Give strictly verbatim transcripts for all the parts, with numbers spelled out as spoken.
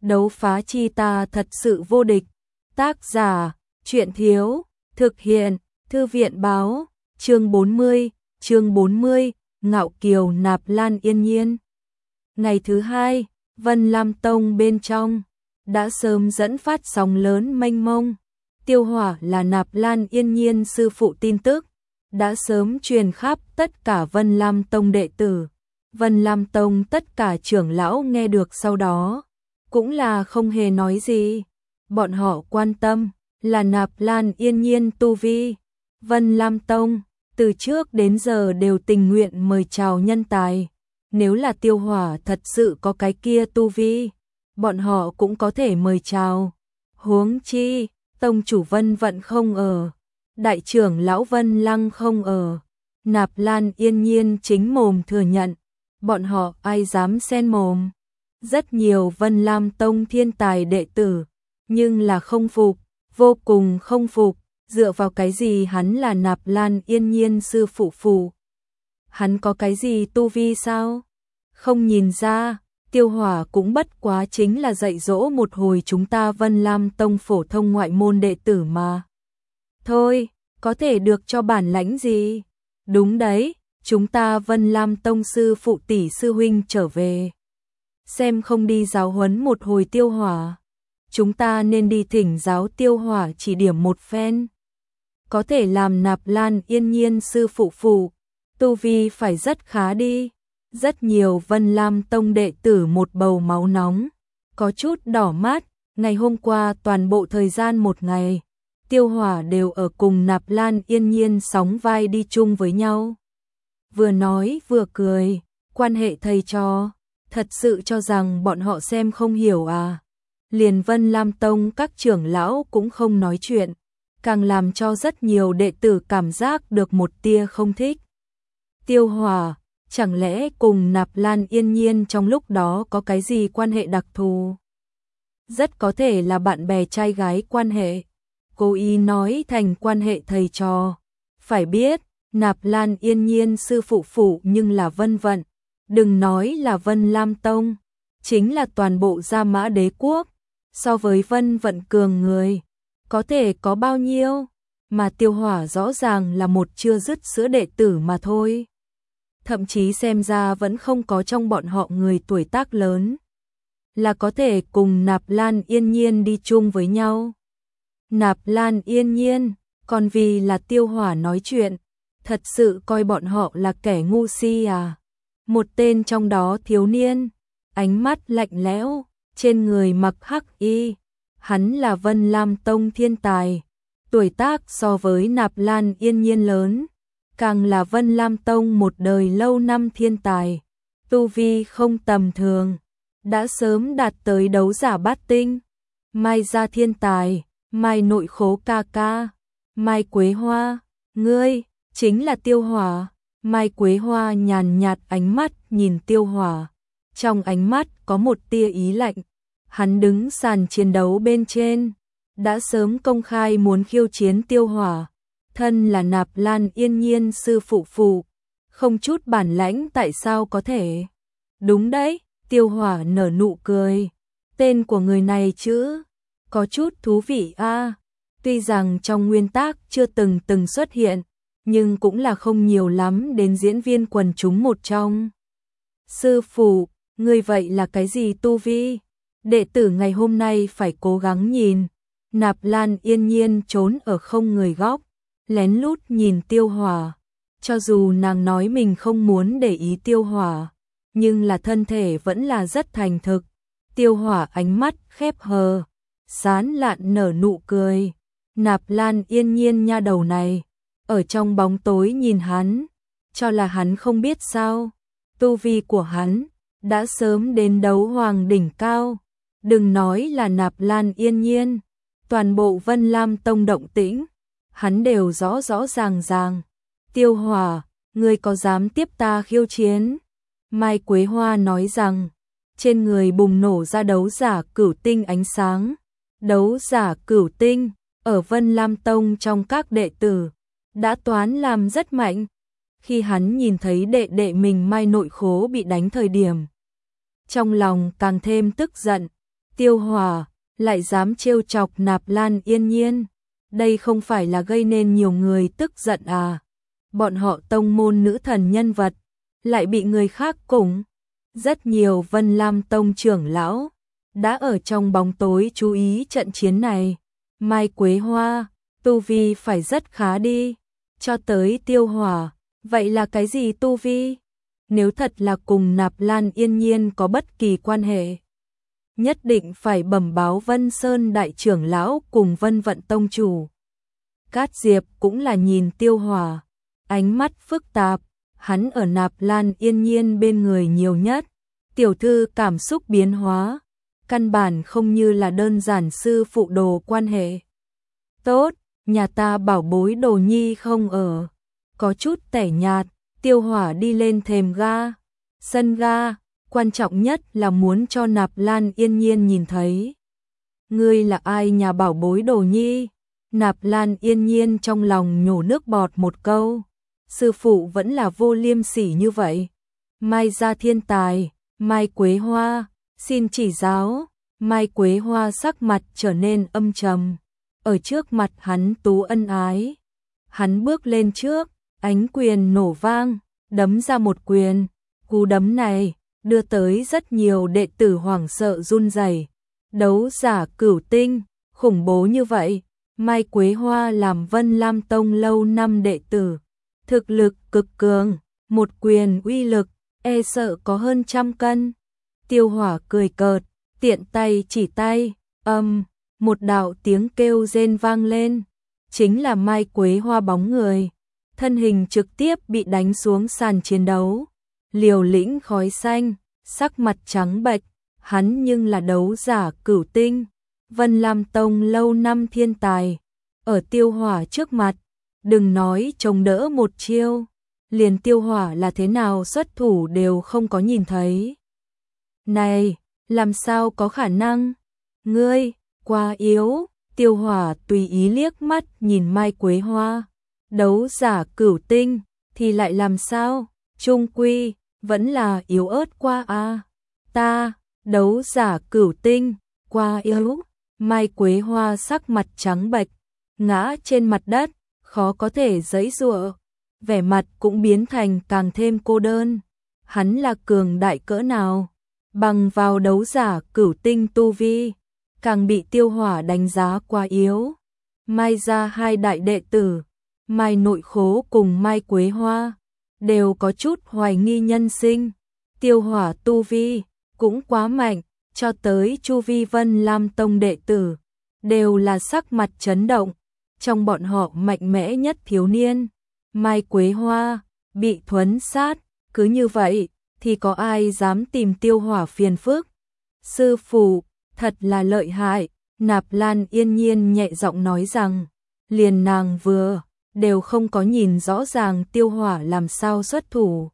đấu phá chi ta thật sự vô địch. Tác giả, truyện thiếu, thực hiện, thư viện báo, chương bốn mươi, chương bốn mươi, Ngạo Kiều Nạp Lan Yên Nhiên. Ngày thứ hai, Vân Lam Tông bên trong, đã sớm dẫn phát sóng lớn mênh mông. Tiêu Hỏa là Nạp Lan Yên Nhiên sư phụ tin tức, đã sớm truyền khắp tất cả Vân Lam Tông đệ tử. Vân Lam Tông tất cả trưởng lão nghe được sau đó, cũng là không hề nói gì. Bọn họ quan tâm là Nạp Lan Yên Nhiên tu vi. Vân Lam Tông từ trước đến giờ đều tình nguyện mời chào nhân tài. Nếu là Tiêu Hỏa thật sự có cái kia tu vi, bọn họ cũng có thể mời chào. Huống chi, tông chủ Vân Vận không ở, đại trưởng lão Vân Lăng không ở. Nạp Lan Yên Nhiên chính mồm thừa nhận, bọn họ ai dám xen mồm. Rất nhiều Vân Lam Tông thiên tài đệ tử, nhưng là không phục, vô cùng không phục. Dựa vào cái gì hắn là Nạp Lan Yên Nhiên sư phụ phụ? Hắn có cái gì tu vi sao? Không nhìn ra, Tiêu Hỏa cũng bất quá chính là dạy dỗ một hồi chúng ta Vân Lam Tông phổ thông ngoại môn đệ tử mà. Thôi, có thể được cho bản lãnh gì? Đúng đấy, chúng ta Vân Lam Tông sư phụ tỷ sư huynh trở về. Xem không đi giáo huấn một hồi Tiêu Hỏa. Chúng ta nên đi thỉnh giáo Tiêu Hỏa chỉ điểm một phen. Có thể làm Nạp Lan Yên Nhiên sư phụ phụ, tu vi phải rất khá đi. Rất nhiều Vân Lam Tông đệ tử một bầu máu nóng, có chút đỏ mắt. Ngày hôm qua toàn bộ thời gian một ngày, Tiêu Hỏa đều ở cùng Nạp Lan Yên Nhiên sóng vai đi chung với nhau. Vừa nói vừa cười, quan hệ thầy trò, thật sự cho rằng bọn họ xem không hiểu à. Liền Vân Lam Tông các trưởng lão cũng không nói chuyện, càng làm cho rất nhiều đệ tử cảm giác được một tia không thích. Tiêu Hỏa, chẳng lẽ cùng Nạp Lan Yên Nhiên trong lúc đó có cái gì quan hệ đặc thù? Rất có thể là bạn bè trai gái quan hệ, cố ý nói thành quan hệ thầy trò. Phải biết, Nạp Lan Yên Nhiên sư phụ phụ nhưng là Vân Vận, đừng nói là Vân Lam Tông, chính là toàn bộ Gia Mã Đế quốc. So với Vân Vận cường người, có thể có bao nhiêu, mà Tiêu Hỏa rõ ràng là một chưa dứt sữa đệ tử mà thôi. Thậm chí xem ra vẫn không có trong bọn họ người tuổi tác lớn, là có thể cùng Nạp Lan Yên Nhiên đi chung với nhau. Nạp Lan Yên Nhiên, còn vì là Tiêu Hỏa nói chuyện, thật sự coi bọn họ là kẻ ngu si à. Một tên trong đó thiếu niên, ánh mắt lạnh lẽo, trên người mặc hắc y, hắn là Vân Lam Tông thiên tài, tuổi tác so với Nạp Lan Yên Nhiên lớn, càng là Vân Lam Tông một đời lâu năm thiên tài, tu vi không tầm thường, đã sớm đạt tới đấu giả bát tinh. Mai gia thiên tài, Mai nội khố ca ca, Mai Quế Hoa, ngươi chính là Tiêu Hỏa. Mai Quế Hoa nhàn nhạt ánh mắt nhìn Tiêu Hỏa, trong ánh mắt có một tia ý lạnh. Hắn đứng sàn chiến đấu bên trên, đã sớm công khai muốn khiêu chiến Tiêu Hỏa. Thân là Nạp Lan Yên Nhiên sư phụ phụ, không chút bản lãnh tại sao có thể? Đúng đấy, Tiêu Hỏa nở nụ cười. Tên của người này chứ, có chút thú vị a. À. Tuy rằng trong nguyên tác chưa từng từng xuất hiện, nhưng cũng là không nhiều lắm đến diễn viên quần chúng một trong. Sư phụ, người vậy là cái gì tu vi? Đệ tử ngày hôm nay phải cố gắng nhìn. Nạp Lan Yên Nhiên trốn ở không người góc, lén lút nhìn Tiêu Hỏa. Cho dù nàng nói mình không muốn để ý Tiêu Hỏa, nhưng là thân thể vẫn là rất thành thực. Tiêu Hỏa ánh mắt khép hờ, sán lạn nở nụ cười. Nạp Lan Yên Nhiên nha đầu này, ở trong bóng tối nhìn hắn, cho là hắn không biết sao. Tu vi của hắn đã sớm đến đấu hoàng đỉnh cao. Đừng nói là Nạp Lan Yên Nhiên, toàn bộ Vân Lam Tông động tĩnh, hắn đều rõ rõ ràng ràng. Tiêu Hỏa, ngươi có dám tiếp ta khiêu chiến? Mai Quế Hoa nói rằng, trên người bùng nổ ra đấu giả cửu tinh ánh sáng. Đấu giả cửu tinh, ở Vân Lam Tông trong các đệ tử, đã toán làm rất mạnh. Khi hắn nhìn thấy đệ đệ mình Mai nội khố bị đánh thời điểm, trong lòng càng thêm tức giận. Tiêu Hỏa lại dám trêu chọc Nạp Lan Yên Nhiên, đây không phải là gây nên nhiều người tức giận à? Bọn họ tông môn nữ thần nhân vật, lại bị người khác củng. Rất nhiều Vân Lam Tông trưởng lão đã ở trong bóng tối chú ý trận chiến này. Mai Quế Hoa, tu vi phải rất khá đi. Cho tới Tiêu Hỏa, vậy là cái gì tu vi? Nếu thật là cùng Nạp Lan Yên Nhiên có bất kỳ quan hệ, nhất định phải bẩm báo Vân Sơn đại trưởng lão cùng Vân Vận tông chủ. Cát Diệp cũng là nhìn Tiêu Hỏa, ánh mắt phức tạp, hắn ở Nạp Lan Yên Nhiên bên người nhiều nhất, tiểu thư cảm xúc biến hóa, căn bản không như là đơn giản sư phụ đồ quan hệ. Tốt, nhà ta bảo bối Đồ Nhi không ở, có chút tẻ nhạt. Tiêu Hỏa đi lên thềm ga, sân ga, quan trọng nhất là muốn cho Nạp Lan Yên Nhiên nhìn thấy. Ngươi là ai nhà bảo bối Đồ Nhi? Nạp Lan Yên Nhiên trong lòng nhổ nước bọt một câu, sư phụ vẫn là vô liêm sỉ như vậy. Mai gia thiên tài, Mai Quế Hoa, xin chỉ giáo. Mai Quế Hoa sắc mặt trở nên âm trầm, ở trước mặt hắn tú ân ái. Hắn bước lên trước, ánh quyền nổ vang, đấm ra một quyền, cú đấm này đưa tới rất nhiều đệ tử hoảng sợ run rẩy. Đấu giả cửu tinh, khủng bố như vậy. Mai Quế Hoa làm Vân Lam Tông lâu năm đệ tử, thực lực cực cường, một quyền uy lực, e sợ có hơn trăm cân. Tiêu Hỏa cười cợt, tiện tay chỉ tay, âm, một đạo tiếng kêu rên vang lên, chính là Mai Quế Hoa bóng người. Thân hình trực tiếp bị đánh xuống sàn chiến đấu, liều lĩnh khói xanh, sắc mặt trắng bệch, hắn nhưng là đấu giả cửu tinh, Vân Lam Tông lâu năm thiên tài, ở Tiêu Hỏa trước mặt, đừng nói chống đỡ một chiêu, liền Tiêu Hỏa là thế nào xuất thủ đều không có nhìn thấy. Này, làm sao có khả năng? Ngươi, quá yếu. Tiêu Hỏa tùy ý liếc mắt nhìn Mai Quế Hoa. Đấu giả cửu tinh thì lại làm sao? Trung quy vẫn là yếu ớt qua a. À. Ta, đấu giả cửu tinh, quá yếu. Mai Quế Hoa sắc mặt trắng bệch, ngã trên mặt đất, khó có thể giãy giụa, vẻ mặt cũng biến thành càng thêm cô đơn. Hắn là cường đại cỡ nào? Bằng vào đấu giả cửu tinh tu vi, càng bị Tiêu Hỏa đánh giá quá yếu. Mai gia hai đại đệ tử, Mai Nội Khố cùng Mai Quế Hoa, đều có chút hoài nghi nhân sinh. Tiêu Hỏa tu vi cũng quá mạnh, cho tới Chu Vi Vân Lam Tông đệ tử, đều là sắc mặt chấn động. Trong bọn họ mạnh mẽ nhất thiếu niên, Mai Quế Hoa, bị thuấn sát, cứ như vậy, thì có ai dám tìm Tiêu Hỏa phiền phức. Sư phụ, thật là lợi hại, Nạp Lan Yên Nhiên nhẹ giọng nói rằng, liền nàng vừa, đều không có nhìn rõ ràng Tiêu Hỏa làm sao xuất thủ.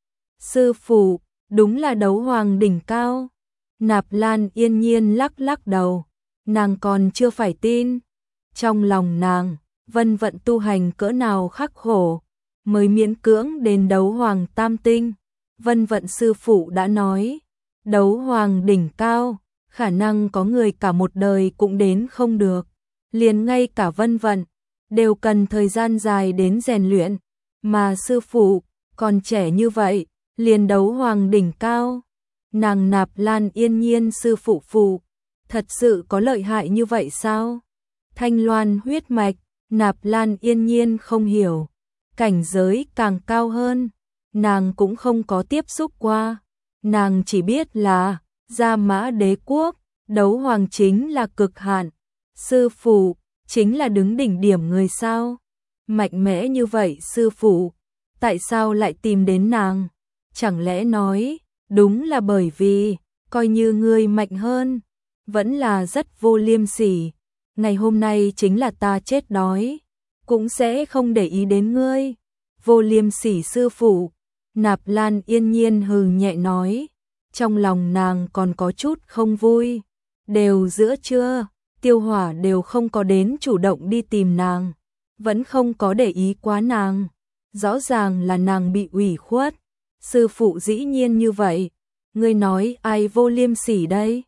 Sư phụ, đúng là đấu hoàng đỉnh cao. Nạp Lan Yên Nhiên lắc lắc đầu, nàng còn chưa phải tin. Trong lòng nàng, Vân Vận tu hành cỡ nào khắc khổ, mới miễn cưỡng đến đấu hoàng tam tinh. Vân Vận sư phụ đã nói, đấu hoàng đỉnh cao, khả năng có người cả một đời cũng đến không được. Liền ngay cả Vân Vận, đều cần thời gian dài đến rèn luyện, mà sư phụ, còn trẻ như vậy, liền đấu hoàng đỉnh cao. Nàng Nạp Lan Yên Nhiên sư phụ phụ, thật sự có lợi hại như vậy sao? Thanh Loan huyết mạch, Nạp Lan Yên Nhiên không hiểu, cảnh giới càng cao hơn, nàng cũng không có tiếp xúc qua, nàng chỉ biết là Gia Mã Đế quốc, đấu hoàng chính là cực hạn, sư phụ chính là đứng đỉnh điểm người sao? Mạnh mẽ như vậy sư phụ, tại sao lại tìm đến nàng? Chẳng lẽ nói, đúng là bởi vì, coi như ngươi mạnh hơn, vẫn là rất vô liêm sỉ. Ngày hôm nay chính là ta chết đói, cũng sẽ không để ý đến ngươi. Vô liêm sỉ sư phụ, Nạp Lan Yên Nhiên hừ nhẹ nói, trong lòng nàng còn có chút không vui. Đều giữa trưa, Tiêu Hỏa đều không có đến chủ động đi tìm nàng, vẫn không có để ý quá nàng. Rõ ràng là nàng bị ủy khuất. Sư phụ dĩ nhiên như vậy, ngươi nói ai vô liêm sỉ đây?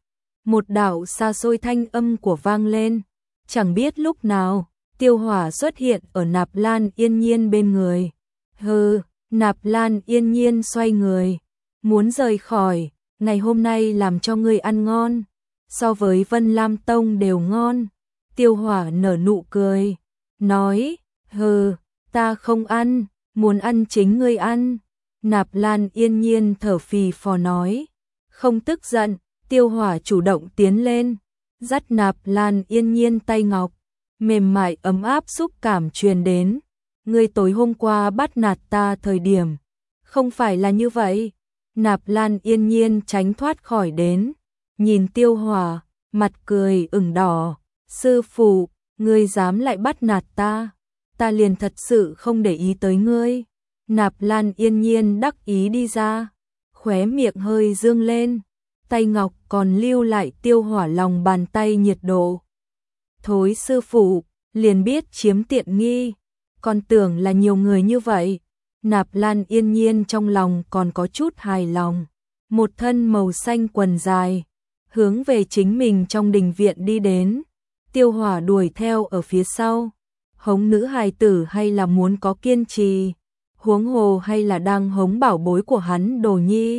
một đạo xa xôi thanh âm của vang lên, chẳng biết lúc nào, Tiêu Hỏa xuất hiện ở Nạp Lan Yên Nhiên bên người. Hừ, Nạp Lan Yên Nhiên xoay người, muốn rời khỏi, ngày hôm nay làm cho ngươi ăn ngon, so với Vân Lam Tông đều ngon. Tiêu Hỏa nở nụ cười, nói, hừ, ta không ăn, muốn ăn chính ngươi ăn. Nạp Lan Yên Nhiên thở phì phò nói, không tức giận. Tiêu Hỏa chủ động tiến lên, dắt Nạp Lan Yên Nhiên tay ngọc, mềm mại ấm áp xúc cảm truyền đến. Ngươi tối hôm qua bắt nạt ta thời điểm, không phải là như vậy. Nạp Lan Yên Nhiên tránh thoát khỏi đến, nhìn Tiêu Hỏa, mặt cười ửng đỏ. Sư phụ, ngươi dám lại bắt nạt ta, ta liền thật sự không để ý tới ngươi. Nạp Lan Yên Nhiên đắc ý đi ra, khóe miệng hơi dương lên. Tay ngọc còn lưu lại Tiêu Hỏa lòng bàn tay nhiệt độ. Thối sư phụ, liền biết chiếm tiện nghi, còn tưởng là nhiều người như vậy. Nạp Lan Yên Nhiên trong lòng còn có chút hài lòng. Một thân màu xanh quần dài, hướng về chính mình trong đình viện đi đến. Tiêu Hỏa đuổi theo ở phía sau. Hống nữ hài tử hay là muốn có kiên trì, huống hồ hay là đang hống bảo bối của hắn Đồ Nhi.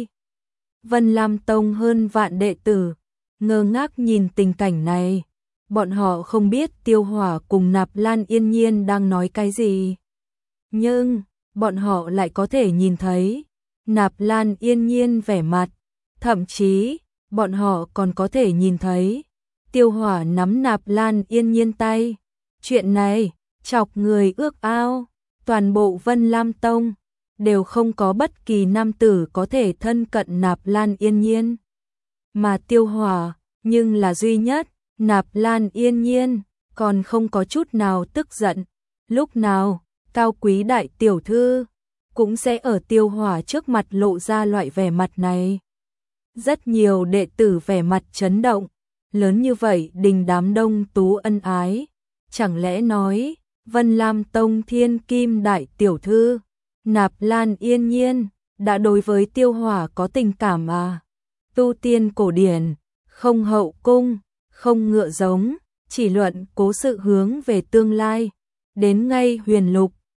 Vân Lam Tông hơn vạn đệ tử, ngơ ngác nhìn tình cảnh này. Bọn họ không biết Tiêu Hỏa cùng Nạp Lan Yên Nhiên đang nói cái gì. Nhưng, bọn họ lại có thể nhìn thấy Nạp Lan Yên Nhiên vẻ mặt. Thậm chí, bọn họ còn có thể nhìn thấy Tiêu Hỏa nắm Nạp Lan Yên Nhiên tay. Chuyện này, chọc người ước ao. Toàn bộ Vân Lam Tông đều không có bất kỳ nam tử có thể thân cận Nạp Lan Yên Nhiên. Mà Tiêu Hỏa, nhưng là duy nhất. Nạp Lan Yên Nhiên còn không có chút nào tức giận. Lúc nào, cao quý đại tiểu thư cũng sẽ ở Tiêu Hỏa trước mặt lộ ra loại vẻ mặt này. Rất nhiều đệ tử vẻ mặt chấn động. Lớn như vậy đình đám đông tú ân ái. Chẳng lẽ nói, Vân Lam Tông thiên kim đại tiểu thư Nạp Lan Yên Nhiên đã đối với Tiêu Hỏa có tình cảm à? Tu tiên cổ điển, không hậu cung, không ngựa giống, chỉ luận cố sự hướng về tương lai. Đến ngay huyền lục,